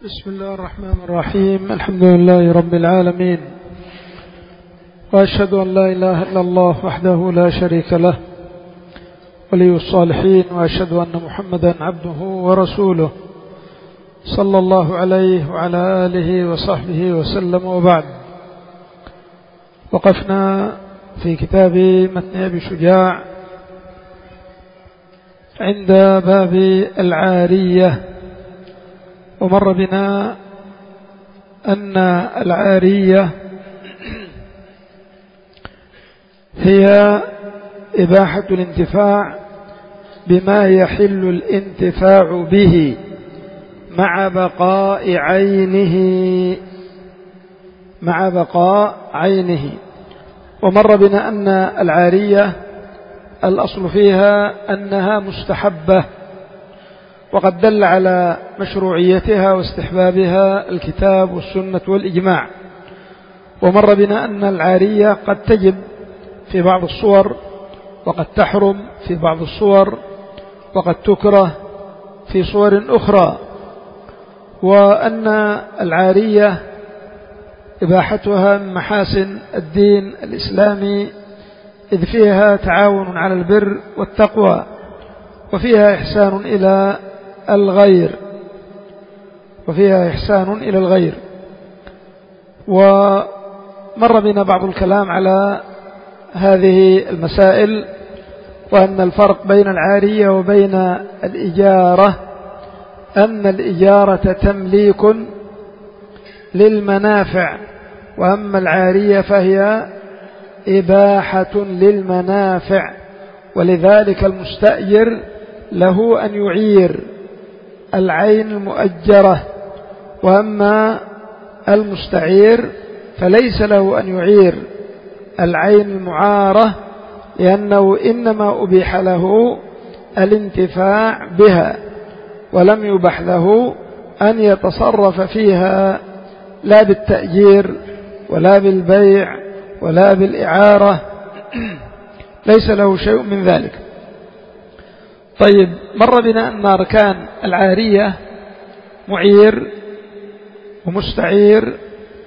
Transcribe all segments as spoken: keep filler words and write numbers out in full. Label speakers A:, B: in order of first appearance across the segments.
A: بسم الله الرحمن الرحيم. الحمد لله رب العالمين، وأشهد أن لا إله إلا الله وحده لا شريك له ولي الصالحين، وأشهد أن محمدا عبده ورسوله صلى الله عليه وعلى آله وصحبه وسلم. وبعد، وقفنا في كتاب متن أبي شجاع عند باب العارية، ومر بنا أن العارية هي إباحة الانتفاع بما يحل الانتفاع به مع بقاء عينه مع بقاء عينه ومر بنا أن العارية الأصل فيها أنها مستحبة، وقد دل على مشروعيتها واستحبابها الكتاب والسنة والإجماع. ومر بنا أن العارية قد تجب في بعض الصور، وقد تحرم في بعض الصور، وقد تكره في صور أخرى، وأن العارية إباحتها من محاسن الدين الإسلامي، إذ فيها تعاون على البر والتقوى، وفيها إحسان إلى الغير وفيها إحسان إلى الغير ومر بنا بعض الكلام على هذه المسائل، وأن الفرق بين العارية وبين الإجارة أن الإجارة تمليك للمنافع، وأما العارية فهي إباحة للمنافع، ولذلك المستأجر له أن يعير العين المؤجرة، وأما المستعير فليس له أن يعير العين المعارة، لأنه إنما أبيح له الانتفاع بها، ولم يبح له أن يتصرف فيها لا بالتأجير ولا بالبيع ولا بالإعارة، ليس له شيء من ذلك. طيب، مر بنا أن أركان العارية معير ومستعير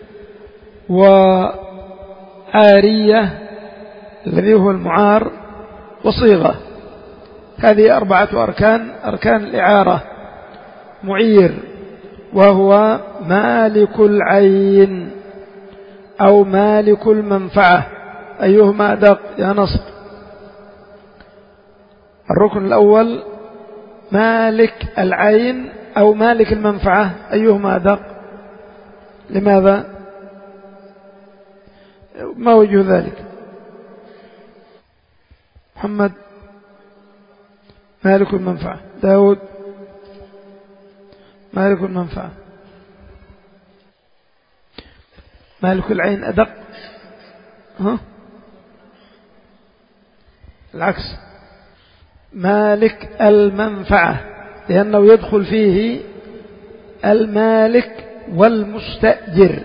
A: وعارية الذي هو المعار وصيغة. هذه أربعة أركان. أركان الإعارة: معير وهو مالك العين أو مالك المنفعة، أيهما أدق يا نصر؟ الركن الأول مالك العين أو مالك المنفعة، أيهما أدق؟ لماذا؟ ما وجه ذلك؟ محمد؟ مالك المنفعة. داود؟ مالك المنفعة. مالك العين أدق؟ ها؟ العكس، مالك المنفعة، لأنه يدخل فيه المالك والمستأجر.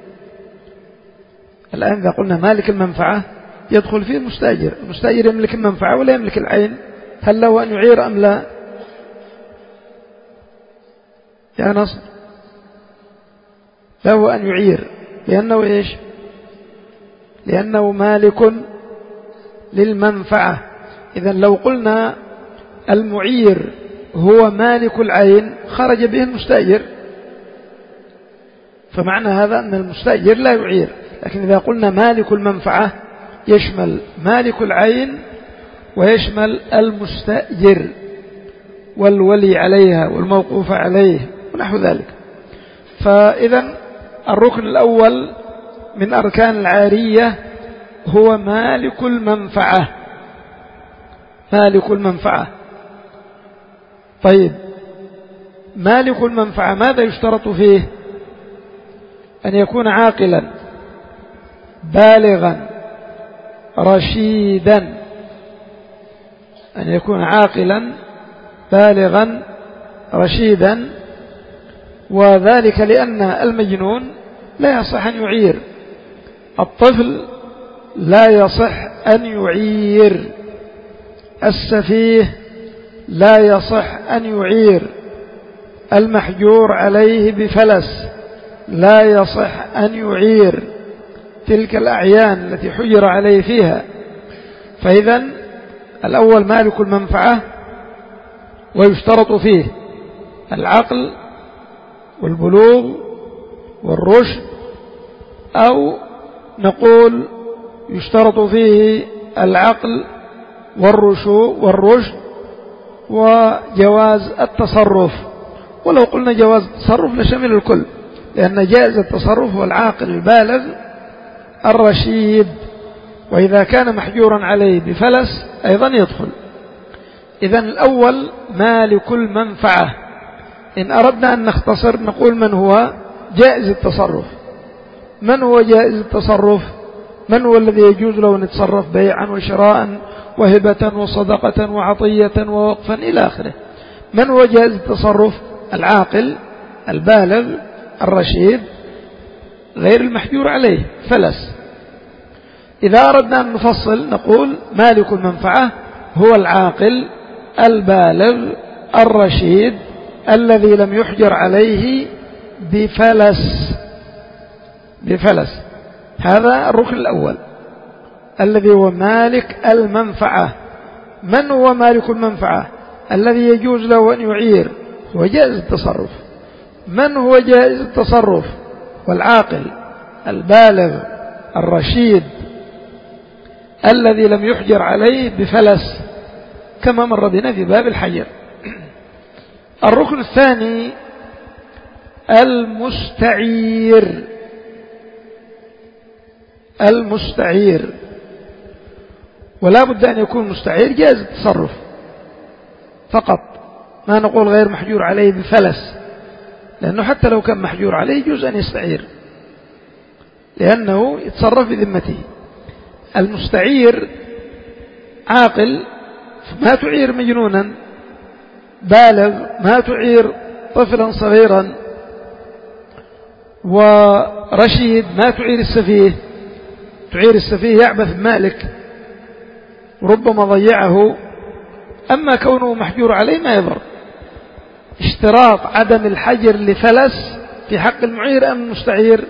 A: الآن إذا قلنا مالك المنفعة يدخل فيه المستأجر. المستأجر يملك المنفعة ولا يملك العين، هل له أن يعير أم لا يا نصر؟ له أن يعير، لأنه إيش؟ لأنه مالك للمنفعة. إذن لو قلنا المعير هو مالك العين خرج به المستأجر، فمعنى هذا أن المستأجر لا يعير. لكن إذا قلنا مالك المنفعة يشمل مالك العين ويشمل المستأجر والولي عليها والموقوف عليه ونحو ذلك. فإذا الركن الأول من أركان العارية هو مالك المنفعة مالك المنفعة. طيب، مالك المنفعة ماذا يشترط فيه؟ أن يكون عاقلا بالغا رشيدا أن يكون عاقلا بالغا رشيدا وذلك لأن المجنون لا يصح أن يعير، الطفل لا يصح أن يعير، السفيه لا يصح أن يعير، المحجور عليه بفلس لا يصح أن يعير تلك الأعيان التي حجر عليه فيها. فإذا الأول مالك المنفعة، ويشترط فيه العقل والبلوغ والرشد، أو نقول يشترط فيه العقل والرشد وجواز التصرف. ولو قلنا جواز التصرف لشمل الكل، لأن جائز التصرف هو العاقل البالغ الرشيد، وإذا كان محجورا عليه بفلس أيضا يدخل. إذن الأول مالك المنفعة. إن أردنا أن نختصر نقول من هو جائز التصرف. من هو جائز التصرف؟ من هو الذي يجوز له أن يتصرف بيعا وشراء وهبة وصدقة وعطية ووقفا إلى آخره؟ من هو جائز التصرف؟ العاقل البالغ الرشيد غير المحجور عليه فلس. إذا أردنا أن نفصل نقول مالك المنفعة هو العاقل البالغ الرشيد الذي لم يحجر عليه بفلس بفلس هذا الركن الأول الذي هو مالك المنفعة. من هو مالك المنفعة؟ الذي يجوز له أن يعير، هو جائز التصرف. من هو جائز التصرف؟ والعاقل البالغ الرشيد الذي لم يحجر عليه بفلس، كما مر بنا في باب الحجر. الركن الثاني المستعير. المستعير ولا بد أن يكون مستعير جائز التصرف فقط، ما نقول غير محجور عليه بفلس، لأنه حتى لو كان محجور عليه يجوز أن يستعير لأنه يتصرف بذمته. المستعير عاقل، ما تعير مجنونا، بالغ، ما تعير طفلا صغيرا، ورشيد، ما تعير السفيه. تعير السفيه يعبث بمالك وربما ضيعه، أما كونه محجور عليه ما يضر. اشتراط عدم الحجر لفلس في حق المعير أم المستعير؟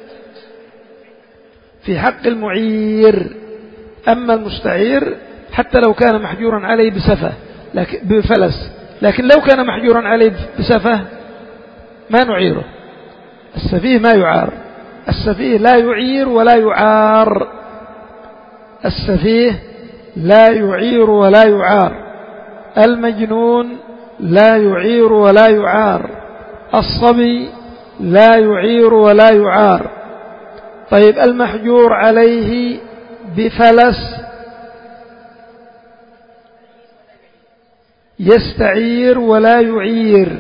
A: في حق المعير. أما المستعير حتى لو كان محجورا عليه بسفة لكن بفلس، لكن لو كان محجورا عليه بسفة ما نعيره. السفيه ما يعار، السفيه لا يعير ولا يعار. السفيه لا يعير ولا يعار. المجنون لا يعير ولا يعار. الصبي لا يعير ولا يعار. طيب المحجور عليه بفلس يستعير ولا يعير.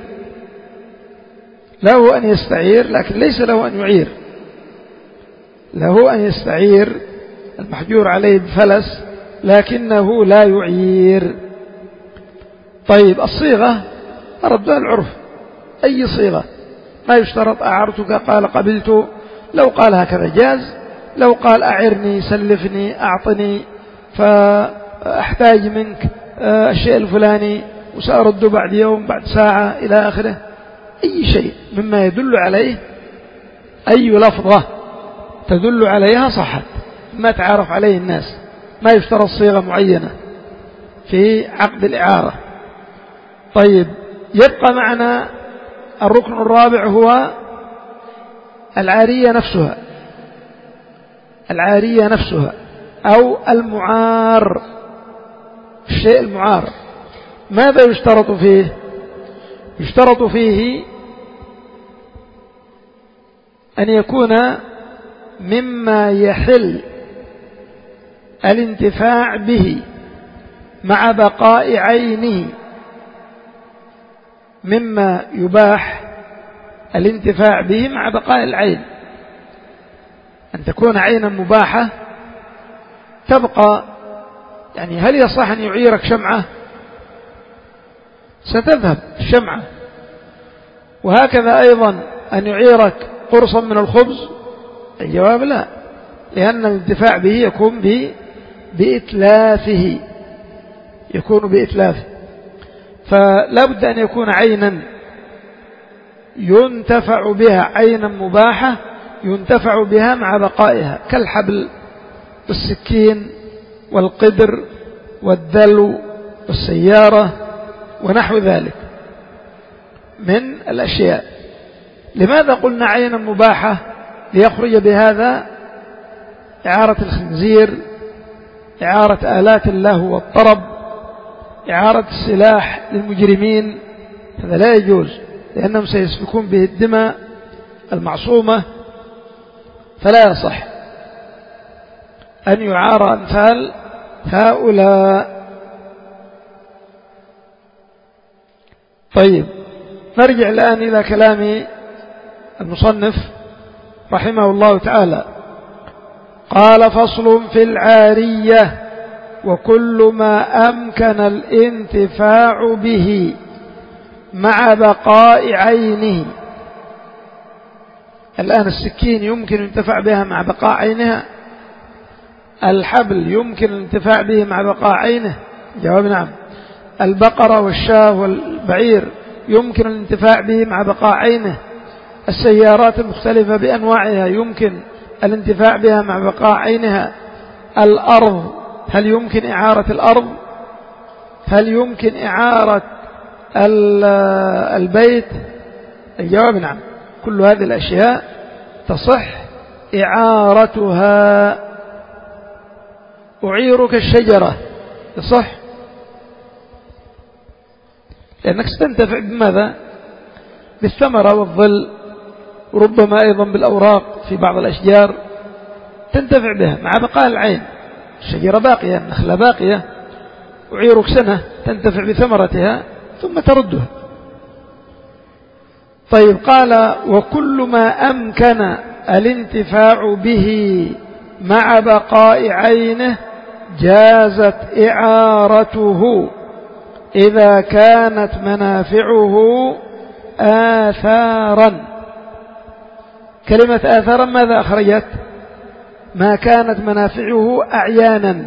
A: له أن يستعير لكن ليس له أن يعير. له أن يستعير المحجور عليه بفلس لكنه لا يعير. طيب الصيغة ردها العرف، أي صيغة، ما يشترط أعرتك قال قبلت، لو قال هكذا جاز، لو قال أعرني سلفني أعطني فأحتاج منك الشيء الفلاني وسأرد بعد يوم بعد ساعة إلى آخره، أي شيء مما يدل عليه، أي لفظة تدل عليها صحت، ما تعرف عليه الناس، ما يشترط صيغة معينة في عقد الإعارة. طيب يبقى معنا الركن الرابع هو العارية نفسها. العارية نفسها أو المعار، الشيء المعار ماذا يشترط فيه؟ يشترط فيه أن يكون مما يحل الانتفاع به مع بقاء عينه، مما يباح الانتفاع به مع بقاء العين، أن تكون عينا مباحة تبقى. يعني هل يصح أن يعيرك شمعة؟ ستذهب الشمعة. وهكذا أيضا أن يعيرك قرصا من الخبز؟ الجواب لا، لأن الانتفاع به يكون بإتلافه، يكون بإتلافه. فلا بد أن يكون عينا ينتفع بها عينا مباحة ينتفع بها مع بقائها، كالحبل والسكين والقدر والدلو والسيارة ونحو ذلك من الأشياء. لماذا قلنا عينا مباحة؟ ليخرج بهذا إعارة الخنزير، إعارة آلات اللهو والطرب، إعارة السلاح للمجرمين، هذا لا يجوز لأنهم سيسفكون به الدماء المعصومة، فلا يصح أن يعار أمثال هؤلاء. طيب، نرجع الآن إلى كلام المصنف رحمه الله تعالى. قال: فصل في العارية: وكل ما أمكن الانتفاع به مع بقاء عينه. الآن السكين يمكن الانتفاع بها مع بقاء عينها، الحبل يمكن الانتفاع به مع بقاء عينه، جواب نعم. البقرة والشاة والبعير يمكن الانتفاع به مع بقاء عينه. السيارات المختلفة بأنواعها يمكن الانتفاع بها مع بقاء عينها. الأرض، هل يمكن إعارة الأرض؟ هل يمكن إعارة البيت؟ الجواب نعم، كل هذه الأشياء تصح إعارتها. أعيرك الشجرة، يصح، لأنك ستنتفع بماذا؟ بالثمرة والظل، وربما أيضا بالأوراق في بعض الأشجار تنتفع بها مع بقاء العين. الشجرة باقية، النخلة باقية، أعيرك سنة تنتفع بثمرتها ثم تردها. طيب، قال: وكل ما أمكن الانتفاع به مع بقاء عينه جازت إعارته إذا كانت منافعه آثارا. كلمة آثارا ماذا أخرجت؟ ما كانت منافعه أعيانا.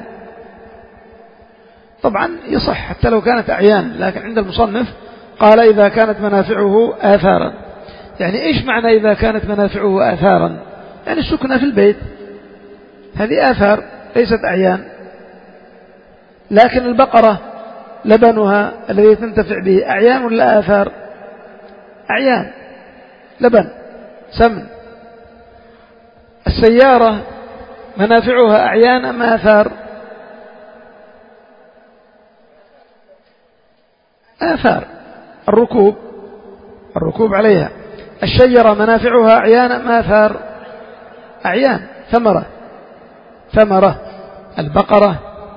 A: طبعا يصح حتى لو كانت أعيان، لكن عند المصنف قال إذا كانت منافعه آثارا. يعني إيش معنى إذا كانت منافعه آثارا؟ يعني السكنة في البيت هذه آثار ليست أعيان. لكن البقرة لبنها الذي تنتفع به أعيان ولا آثار؟ أعيان، لبن، سمن. السيارة منافعها أعيان أم آثار؟ آثار، الركوب، الركوب عليها. الشجرة منافعها أعيان أم آثار؟ أعيان، ثمرة، ثمرة. البقرة،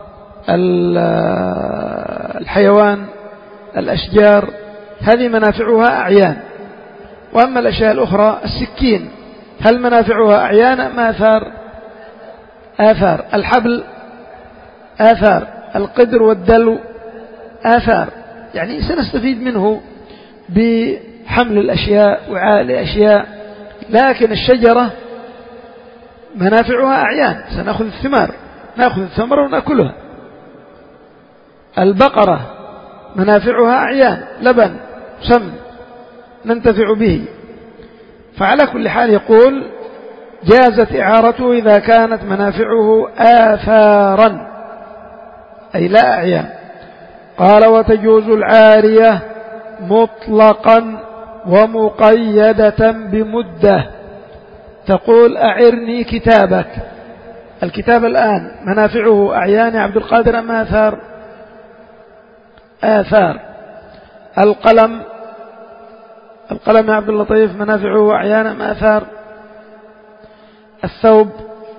A: الحيوان، الأشجار، هذه منافعها أعيان. وأما الأشياء الأخرى، السكين، هل منافعها أعيان أم آثار؟ آثار. الحبل آثار. القدر والدلو آثار. يعني سنستفيد منه بحمل الأشياء، وعاء الأشياء. لكن الشجرة منافعها أعيان، سنأخذ الثمار، نأخذ الثمر ونأكلها. البقرة منافعها أعيان، لبن، سمن، ننتفع به. فعلى كل حال يقول جازت إعارته إذا كانت منافعه آثارا، أي لا أعيان. قال: وتجوز العارية مطلقا ومقيدة بمدة. تقول: أعرني كتابك. الكتاب الآن منافعه أعيان يا عبد القادر أم آثار؟ آثار. القلم، القلم يا عبد اللطيف منافعه أعيان أم آثار؟ الثوب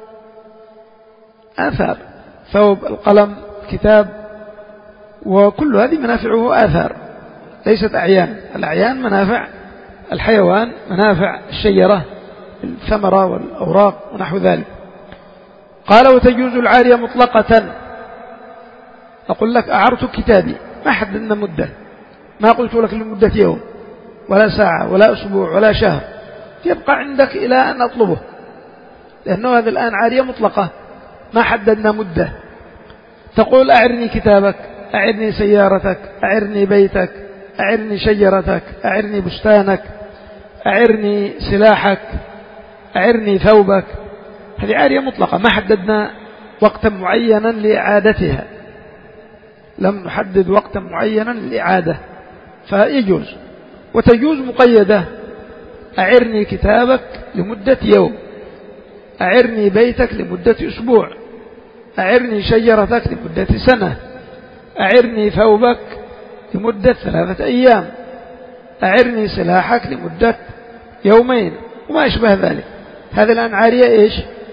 A: آثار، ثوب، القلم، الكتاب، وكل هذه منافعه آثار ليست أعيان. الأعيان منافع الحيوان، منافع الشجرة، الثمرة والأوراق ونحو ذلك. قال: وتجوز العارية مطلقة. أقول لك أعرت كتابي، ما حددنا مدة، ما قلت لك لمدة يوم ولا ساعة ولا أسبوع ولا شهر، يبقى عندك إلى أن أطلبه، لأنه هذا الآن عارية مطلقة ما حددنا مدة. تقول: أعرني كتابك، أعرني سيارتك، أعرني بيتك، أعرني شجرتك، أعرني بستانك، أعرني سلاحك، أعرني ثوبك. هذه عارية مطلقة، ما حددنا وقتا معينا لإعادتها، لم نحدد وقتا معينا للإعادة، فيجوز. وتجوز مقيدة، أعرني كتابك لمدة يوم، أعرني بيتك لمدة أسبوع، أعرني شجرتك لمدة سنة، أعرني ثوبك لمدة ثلاثة أيام، أعرني سلاحك لمدة يومين وما يشبه ذلك. هذه الآن عارية إيش؟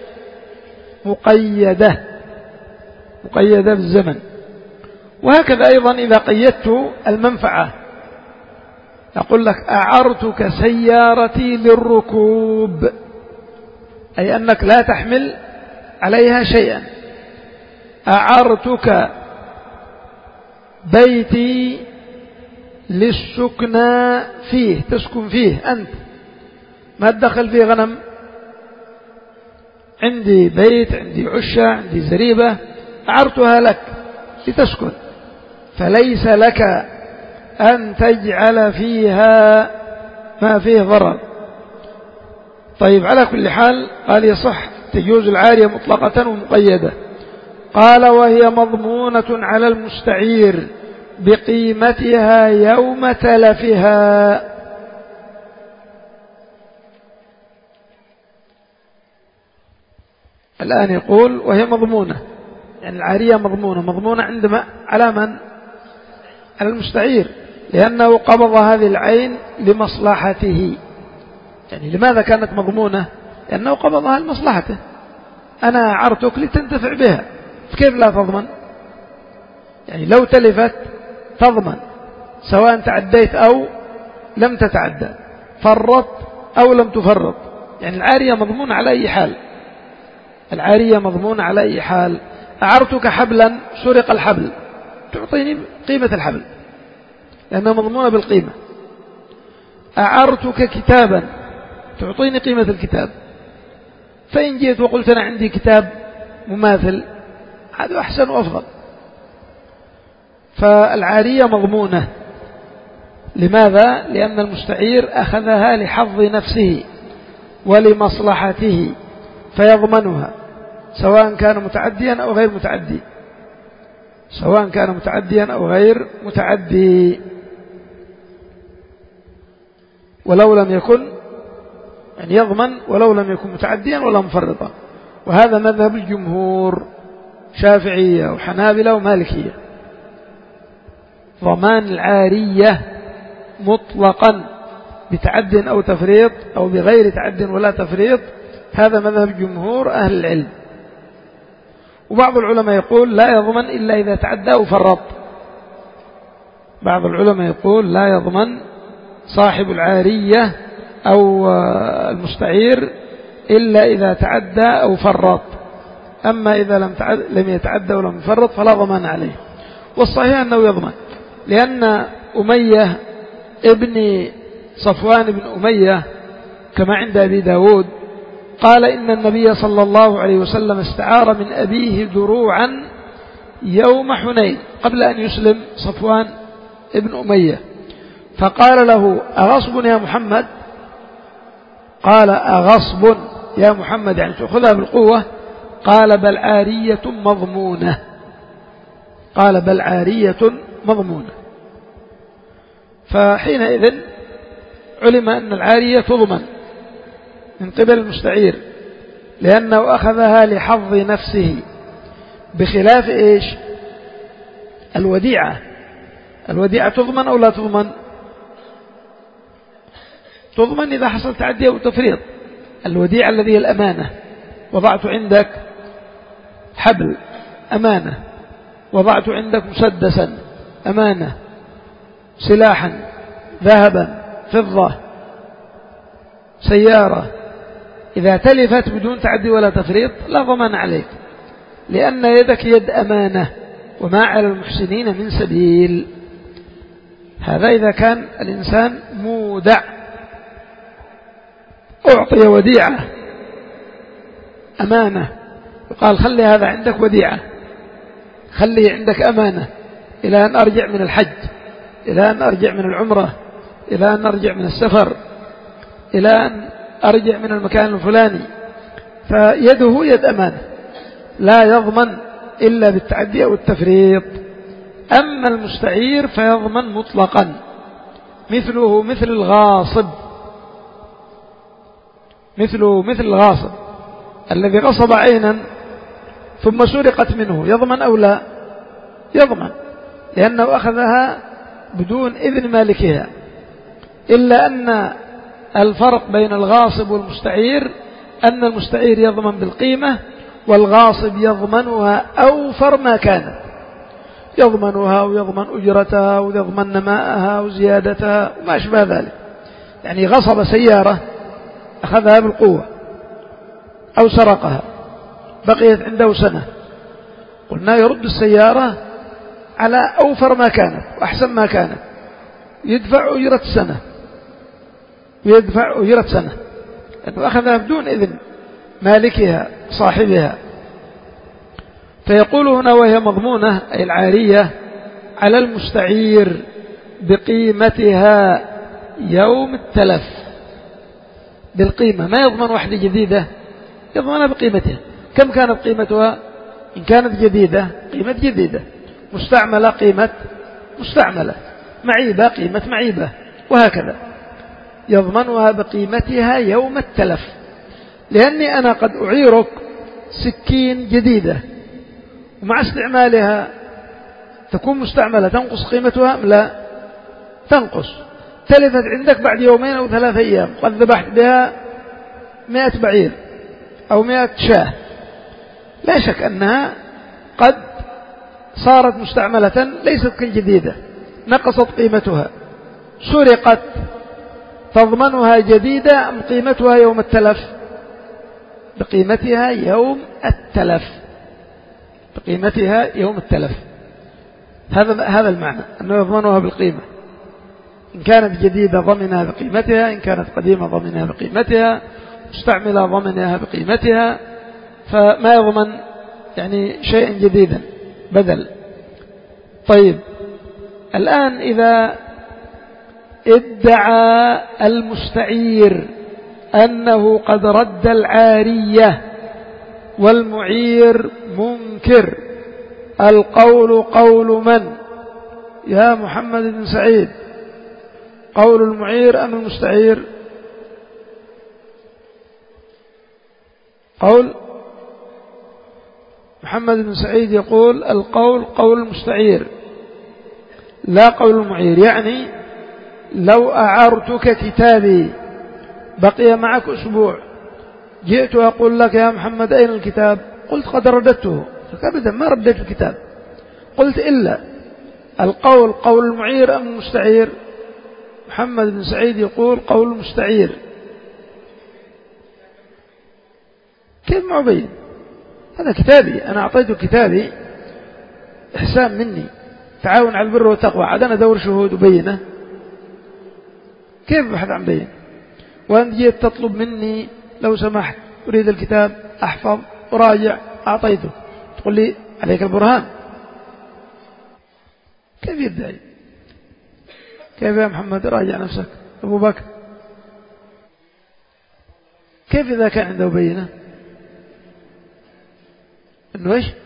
A: مقيدة، مقيدة بالزمن. وهكذا أيضا إذا قيدت المنفعة، أقول لك أعرتك سيارتي للركوب، أي أنك لا تحمل عليها شيئا. أعرتك بيتي للسكنى فيه، تسكن فيه أنت، ما تدخل فيه غنم. عندي بيت، عندي عشة، عندي زريبة، أعرتها لك لتسكن، فليس لك أن تجعل فيها ما فيه ضرر. طيب، على كل حال قال يصح، تجوز العارية مطلقة ومقيدة. قال وهي مضمونة على المستعير بقيمتها يوم تلفها. الآن يقول وهي مضمونة، يعني العارية مضمونة. مضمونة عندما على من؟ على المستعير، لأنه قبض هذه العين لمصلحته. يعني لماذا كانت مضمونة؟ لأنه قبضها لمصلحته. أنا أعرتك لتنتفع بها، كيف لا تضمن؟ يعني لو تلفت تضمن، سواء تعديت أو لم تتعدى، فرط أو لم تفرط. يعني العارية مضمونة على أي حال، العارية مضمونة على أي حال. أعرتك حبلا، سرق الحبل، تعطيني قيمة الحبل لأنها مضمونة بالقيمة. أعرتك كتابا، تعطيني قيمة الكتاب. فإن جئت وقلت أنا عندي كتاب مماثل، هذا أحسن وأفضل. فالعارية مضمونة. لماذا؟ لأن المستعير أخذها لحظ نفسه ولمصلحته، فيضمنها سواء كان متعديا أو غير متعدي، سواء كان متعديا أو غير متعدي. ولو لم يكن، يعني يضمن ولو لم يكن متعديا ولا مفرطا. وهذا مذهب الجمهور، شافعية وحنابلة ومالكية. ضمان العارية مطلقا بتعد أو تفريط أو بغير تعد ولا تفريط، هذا مذهب جمهور أهل العلم. وبعض العلماء يقول لا يضمن إلا إذا تعدى أو فرط. بعض العلماء يقول لا يضمن صاحب العارية أو المستعير إلا إذا تعدى أو فرط، أما إذا لم لم يتعدى ولم يفرط فلا ضمان عليه. والصحيح أنه يضمن، لأن أمية ابن صفوان بن أمية كما عند أبي داود قال إن النبي صلى الله عليه وسلم استعار من أبيه دروعا يوم حنين قبل أن يسلم صفوان ابن أمية، فقال له أغصب يا محمد؟ قال أغصب يا محمد، يعني تأخذها بالقوة؟ قال بل عارية مضمونة، قال بل عارية مضمونة. فحينئذ علم أن العارية تضمن من قبل المستعير، لأنه أخذها لحظ نفسه، بخلاف إيش؟ الوديعة. الوديعة تضمن أو لا تضمن؟ تضمن إذا حصل تعدي أو تفريط. الوديعة الذي هي الأمانة، وضعت عندك حبل أمانة، وضعت عندك مسدسا أمانة، سلاحا، ذهبا، فضة، سيارة، إذا تلفت بدون تعدي ولا تفريط لا ضمان عليك، لأن يدك يد أمانة، وما على المحسنين من سبيل. هذا إذا كان الإنسان مودع، أعطي وديعة أمانة، وقال خلي هذا عندك وديعة، خلي عندك أمانة إلى أن أرجع من الحج، إلى أن أرجع من العمرة، إلى أن أرجع من السفر، إلى أن أرجع من المكان الفلاني، فيده يد أمانة لا يضمن إلا بالتعدي أو التفريط. أما المستعير فيضمن مطلقا، مثله مثل الغاصب، مثله مثل الغاصب الذي غصب عينا ثم سرقت منه، يضمن أو لا؟ يضمن، لأنه أخذها بدون إذن مالكها، إلا أن الفرق بين الغاصب والمستعير أن المستعير يضمن بالقيمة، والغاصب يضمنها أوفر ما كانت، يضمنها ويضمن أجرتها ويضمن نماءها وزيادتها وما أشبه ذلك. يعني غصب سيارة أخذها بالقوة أو سرقها بقيت عنده سنة، قلنا يرد السيارة على أوفر ما كانت وأحسن ما كانت، يدفع أجرة سنة ويدفع أجرة سنة، لأنه أخذها بدون إذن مالكها صاحبها. فيقول هنا وهي مضمونة أي العارية على المستعير بقيمتها يوم التلف، بالقيمة، ما يضمن وحدة جديدة، يضمنها بقيمتها. كم كانت قيمتها؟ إن كانت جديدة قيمة جديدة، مستعملة قيمة مستعملة، معيبة قيمة معيبة، وهكذا يضمنها بقيمتها يوم التلف. لأني أنا قد أعيرك سكين جديدة ومع استعمالها تكون مستعملة، تنقص قيمتها أم لا؟ تنقص، تلفت عندك بعد يومين أو ثلاثة أيام، قد ذبحت بها مئة بعير أو مئة شاة، لا شك أنها قد صارت مستعملة ليست كالجديدة، نقصت قيمتها، سرقت، تضمنها جديدة أم قيمتها يوم التلف؟ بقيمتها يوم التلف، بقيمتها يوم التلف. هذا هذا المعنى، أنه يضمنها بالقيمة. إن كانت جديدة ضمنها بقيمتها، إن كانت قديمة ضمنها بقيمتها، مستعملة ضمنها بقيمتها، فما يضمن يعني شيئا جديدا بدل. طيب الآن إذا ادعى المستعير أنه قد رد العارية والمعير منكر، القول قول من يا محمد بن سعيد؟ قول المعير أم المستعير؟ قول محمد بن سعيد يقول القول قول المستعير لا قول المعير. يعني لو أعرتك كتابي بقي معك أسبوع، جئت أقول لك يا محمد أين الكتاب؟ قلت قد رددته، فأبدا ما رديت الكتاب. قلت إلا القول قول المعير أم المستعير؟ محمد بن سعيد يقول قول المستعير. كيف ما أبين؟ هذا كتابي، أنا أعطيته كتابي إحسان مني، تعاون على البر والتقوى، عاد أنا دور شهود وبينه، كيف بحث عن بين؟ وأنت جيت تطلب مني لو سمحت أريد الكتاب أحفظ أراجع، أعطيته، تقول لي عليك البرهان. كيف يدعي؟ كيف يا محمد راجع نفسك؟ أبو بكر كيف إذا كان عنده بينة؟ إنه إيش؟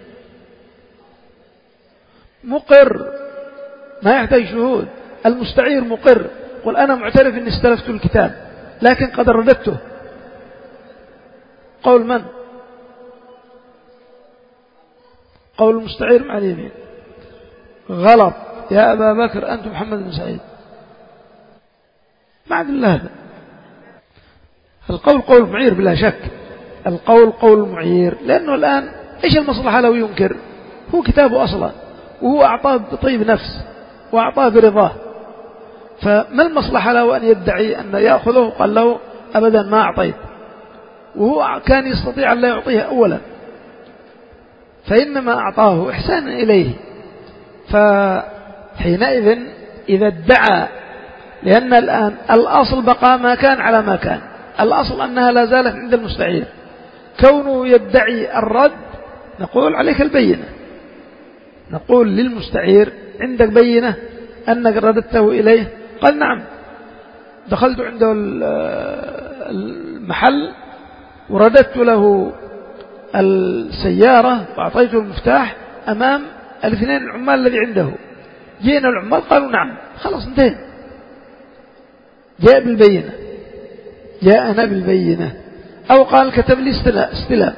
A: مقر، ما يحتاج شهود. المستعير مقر، قل أنا معترف أني استلفت الكتاب لكن قد رددته. قول من؟ قول المستعير مع اليمين. غلط يا أبا بكر، أنت محمد بن سعيد، ما عاد الله هذا. القول قول المعير بلا شك، القول قول المعير، لأنه الآن إيش المصلحة لو ينكر؟ هو كتابه أصلا وهو أعطاه بطيب نفس وأعطاه برضاه، فما المصلحة له أن يدعي أن يأخذه؟ قال له أبدا ما أعطيت، وهو كان يستطيع أن لا يعطيه أولا، فإنما أعطاه إحسانا إليه. فحينئذ إذا ادعى، لأن الآن الأصل بقى ما كان على ما كان، الأصل أنها لا زالت عند المستعير، كونه يدعي الرد نقول عليك البينة، نقول للمستعير عندك بينة أنك رددته إليه؟ قال نعم، دخلت عنده المحل ورددت له السيارة وأعطيته المفتاح أمام الاثنين العمال الذي عنده. جينا العمال قالوا نعم، خلاص انتهينا. جاء بالبينة، جاءنا بالبينة، أو قال كتب لي استلام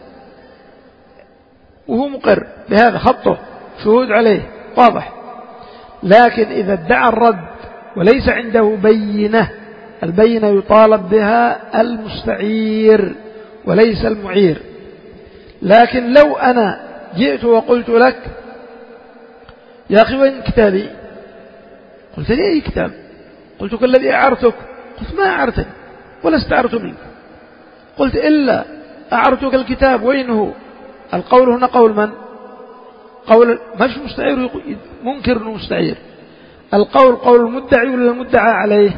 A: وهو مقر بهذا، خطه شهود عليه واضح. لكن إذا ادعى الرد وليس عنده بينة، البينة يطالب بها المستعير وليس المعير. لكن لو أنا جئت وقلت لك يا أخي وين كتابي؟ قلت لي أي كتاب؟ قلت الذي أعرتك. قلت ما أعرتني ولا استعرت منك. قلت إلا أعرتك الكتاب، وين هو؟ القول هنا قول من؟ قول مش مستعير منكر مستعير. القول قول المدعي ولا المدعى عليه؟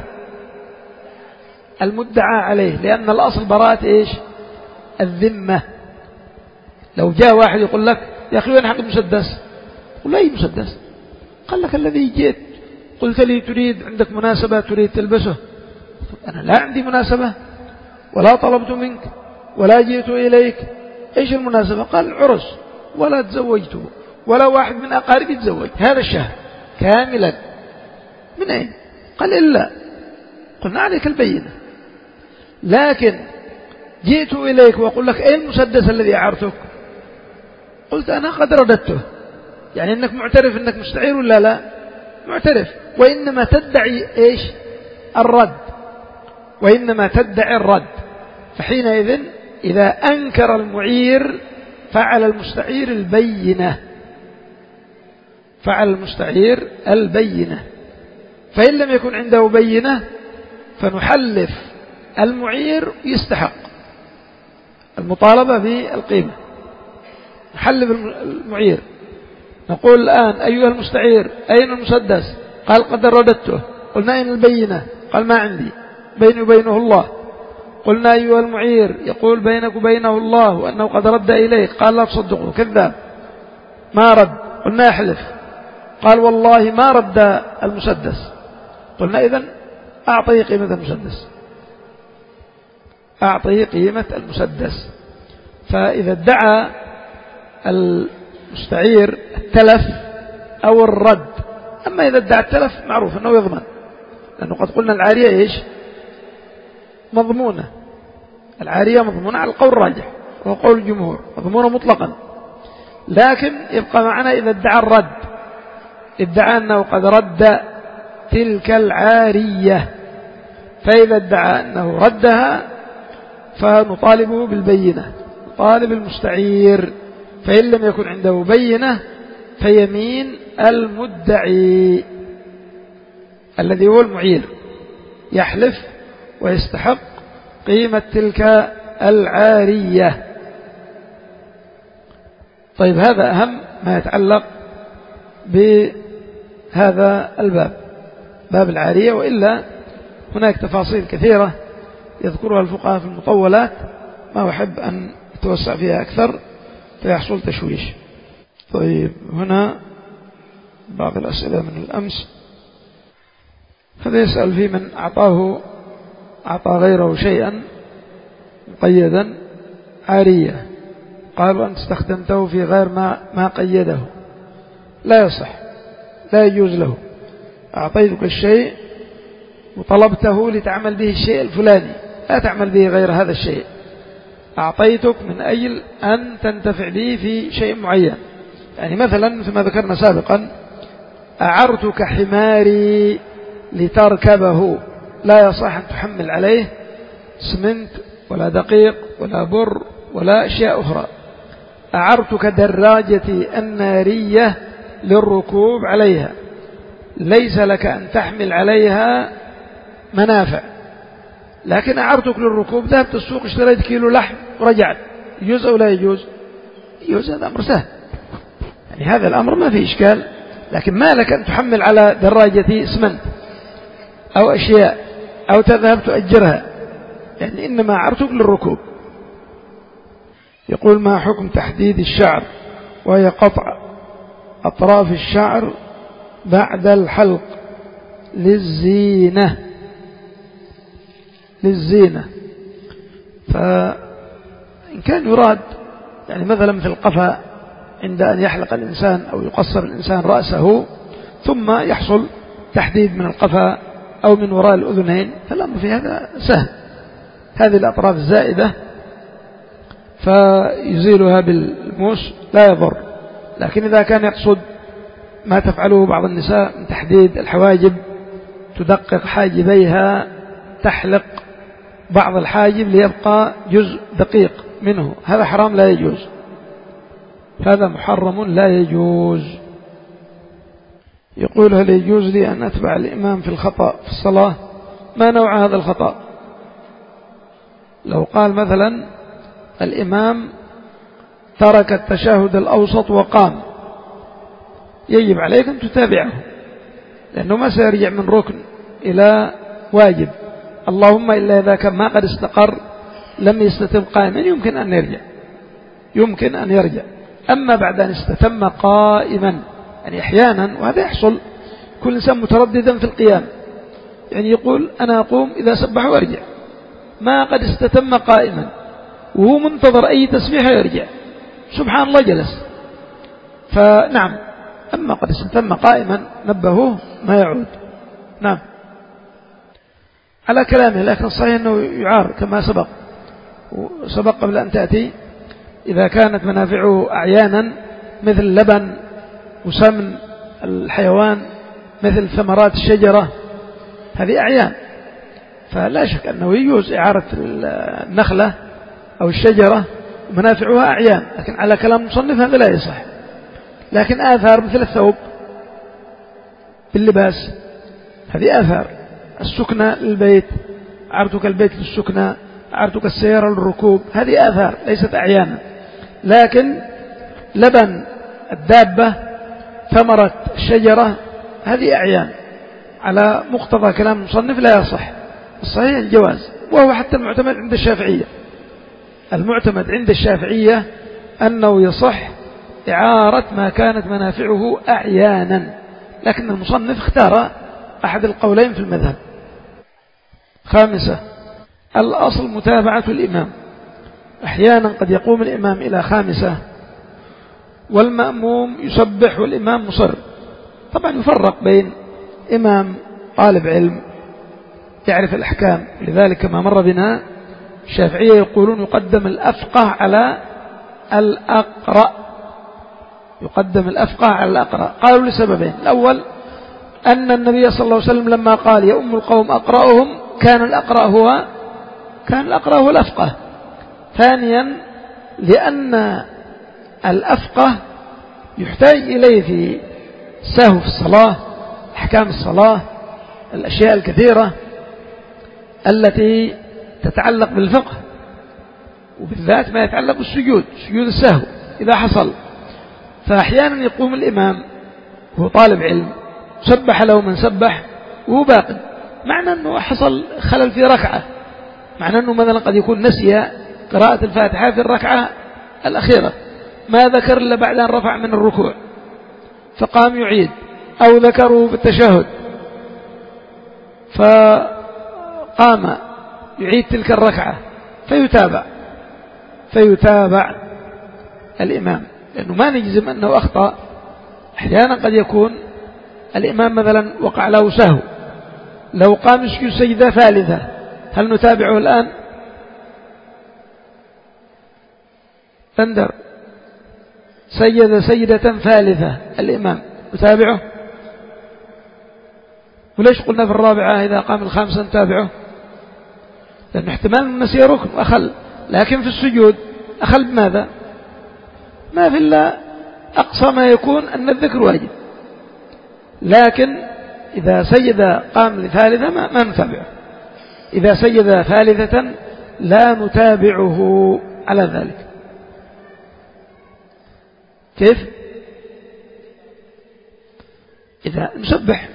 A: المدعى عليه، لأن الأصل براءة إيش؟ الذمة. لو جاء واحد يقول لك يا أخي وين حق المسدس؟ قل أي مسدس؟ قال لك الذي جئت قلت لي تريد عندك مناسبة تريد تلبسه. أنا لا عندي مناسبة ولا طلبت منك ولا جئت إليك. إيش المناسبة؟ قال عرس ولا تزوجته ولا واحد من أقاربي تزوج هذا الشهر كاملا. من أين؟ قال إلا. قلنا عليك البينة. لكن جئت إليك وأقول لك أين المسدس الذي أعرتك؟ قلت أنا قد رددته. يعني أنك معترف أنك مستعير ولا لا؟ معترف، وإنما تدعي إيش؟ الرد، وإنما تدعي الرد. فحينئذ إذا أنكر المعير فعل المستعير البينة، فعل المستعير البينة. فإن لم يكن عنده بينة فنحلف المعير يستحق المطالبة بالقيمة. نحلف المعير نقول الآن أيها المستعير أين المسدس؟ قال قد رددته. قلنا أين البينة؟ قال ما عندي، بيني وبينه الله. قلنا أيها المعير يقول بينك وبينه الله وأنه قد رد إليك. قال لا تصدقه كذاب ما رد. قلنا يحلف. قال والله ما رد المسدس. قلنا إذن أعطيه قيمة المسدس، أعطيه قيمة المسدس. فإذا ادعى المستعير التلف أو الرد، أما إذا ادعى التلف معروف أنه يضمن، لأنه قد قلنا العارية إيش؟ مضمونة. العارية مضمونة على القول الراجح وهو قول الجمهور، مضمونة مطلقا. لكن يبقى معنا إذا ادعى الرد، ادعى أنه قد رد تلك العارية. فإذا ادعى أنه ردها فنطالبه بالبينة، نطالب المستعير. فإن لم يكن عنده بينة فيمين المدعي الذي هو المعير، يحلف ويستحق قيمة تلك العارية. طيب هذا أهم ما يتعلق بهذا الباب، باب العارية. وإلا هناك تفاصيل كثيرة يذكرها الفقهاء في المطولات ما أحب أن أتوسع فيها أكثر فيحصل تشويش. طيب هنا بعض الأسئلة من الأمس. هذا يسأل في من أعطاه أعطى غيره شيئا مقيدا عارية، قالوا أنت استخدمته في غير ما, ما قيده، لا يصح، لا يجوز له. أعطيتك الشيء وطلبته لتعمل به الشيء الفلاني، لا تعمل به غير هذا الشيء. أعطيتك من أجل أن تنتفع به في شيء معين. يعني مثلا مثل ما ذكرنا سابقا أعرتك حماري لتركبه، لا يصح أن تحمل عليه سمنت ولا دقيق ولا بر ولا أشياء أخرى. أعرتك دراجتي النارية للركوب عليها، ليس لك أن تحمل عليها منافع، لكن أعرتك للركوب، ذهبت السوق اشتريت كيلو لحم ورجعت، يجوز أو لا يجوز؟ يجوز، هذا أمر سهل، يعني هذا الأمر ما فيه إشكال. لكن ما لك أن تحمل على دراجتي اسمنت أو أشياء أو تذهب تؤجرها، يعني إنما أعرتك للركوب. يقول ما حكم تحديد الشعر وهي قطع أطراف الشعر بعد الحلق للزينة؟ للزينة. فإن كان يراد يعني مثلا مثل القفا عند أن يحلق الإنسان أو يقصر الإنسان رأسه ثم يحصل تحديد من القفا أو من وراء الأذنين، فالأمر في هذا سهل، هذه الأطراف الزائدة فيزيلها بالموس لا يضر. لكن إذا كان يقصد ما تفعله بعض النساء من تحديد الحواجب، تدقق حاجبيها، تحلق بعض الحاجب ليبقى جزء دقيق منه، هذا حرام لا يجوز، هذا محرم لا يجوز. يقول هل يجوز لي أن أتبع الإمام في الخطأ في الصلاة؟ ما نوع هذا الخطأ؟ لو قال مثلا الإمام ترك التشهد الأوسط وقام، يجب عليك أن تتابعه، لأنه ما سيرجع من ركن إلى واجب، اللهم إلا إذا كان ما قد استقر لم يستتم قائما يمكن أن يرجع يمكن أن يرجع أما بعد أن استتم قائما، يعني أحيانا وهذا يحصل، كل إنسان مترددا في القيام، يعني يقول أنا أقوم إذا سبح وأرجع، ما قد استتم قائما وهو منتظر أي تسبيح يرجع، سبحان الله جلس. فنعم، أما قد استتم قائما نبهوه ما يعود. نعم على كلامه، لكن صحيح أنه يعار كما سبق وسبق قبل أن تأتي، إذا كانت منافعه أعيانا مثل لبن وسمن الحيوان مثل ثمرات الشجرة، هذه أعيان، فلا شك أنه يجوز إعارة النخلة أو الشجرة ومنافعها أعيان، لكن على كلام مصنف هذا لا يصح. لكن آثار مثل الثوب باللباس، هذه آثار، السكنة للبيت، أعرتك البيت للسكنة، أعرتك السيارة للركوب، هذه آثار ليست أعيانا. لكن لبن الدابة، ثمرة الشجرة، هذه أعيان، على مقتضى كلام المصنف لا يصح، الصحيح الجواز، وهو حتى المعتمد عند الشافعية، المعتمد عند الشافعية أنه يصح إعارة ما كانت منافعه أعيانا، لكن المصنف اختار أحد القولين في المذهب. خامسة، الأصل متابعة الإمام، أحيانا قد يقوم الإمام إلى خامسة والمأموم يسبح والإمام مصر. طبعا يفرق بين إمام طالب علم يعرف الأحكام، لذلك ما مر بنا الشافعية يقولون يقدم الأفقه على الأقرأ، يقدم الأفقه على الأقرأ، قالوا لسببين: الأول أن النبي صلى الله عليه وسلم لما قال يا أم القوم أقرأهم كان الأقرأ هو كان الأقرأ هو الأفقه. ثانيا لأن الأفقه يحتاج إليه في سهو في الصلاة، أحكام الصلاة، الأشياء الكثيرة التي تتعلق بالفقه، وبالذات ما يتعلق بالسجود، سجود السهو إذا حصل. فأحيانا يقوم الإمام وهو طالب علم سبح له من سبح وهو باق، معنى أنه حصل خلل في ركعة، معنى أنه مثلا قد يكون نسي قراءة الفاتحة في الركعة الأخيرة، ما ذكر إلا بعد أن رفع من الركوع فقام يعيد، أو ذكره في التشهد فقام يعيد تلك الركعة، فيتابع فيتابع الإمام، لأنه ما نجزم أنه أخطأ. أحيانا قد يكون الإمام مثلا وقع له سهو، لو قام يسجد سجدة ثالثة هل نتابعه الآن؟ بندر سجد سجدة ثالثة الإمام نتابعه؟ وليش قلنا في الرابعة إذا قام الخامسة نتابعه؟ لأن احتمال نسي ركن وأخل، لكن في السجود أخل بماذا؟ ما في إلا أقصى ما يكون أن الذكر واجب، لكن إذا سجد قام لثالثة ما, ما نتابعه، إذا سجد ثالثة لا نتابعه على ذلك. كيف؟ إذا نسبح،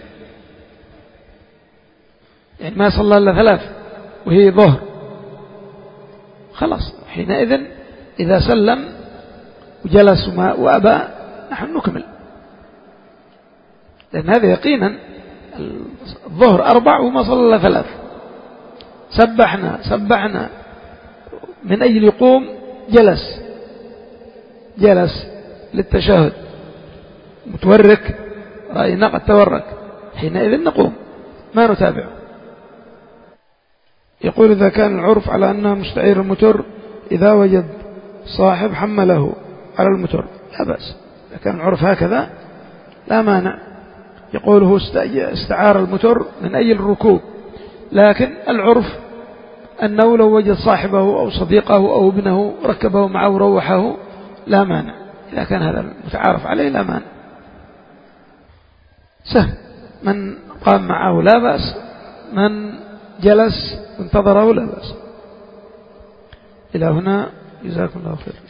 A: يعني ما صلى إلا ثلاث وهي ظهر، خلاص حينئذ إذا سلم وجلس وأبى نحن نكمل، لأن هذا يقينا الظهر أربع وما صلى إلا ثلاث، سبحنا سبحنا من أجل يقوم جلس جلس للتشهد متورك، رأينا قد تورك، حينئذ نقوم ما نتابعه. يقول إذا كان العرف على أنه مستعير المتر إذا وجد صاحب حمله على المتر لا بأس، إذا كان العرف هكذا لا مانع. يقول هو استعار المتر من أجل الركوب، لكن العرف أنه لو وجد صاحبه أو صديقه أو ابنه ركبه معه وروحه لا مانع، إذا كان هذا المتعارف عليه لا مانع. سهل، من قام معه لا بأس، من جلس انتظره لا بأس. إلى هنا، جزاكم الله خير.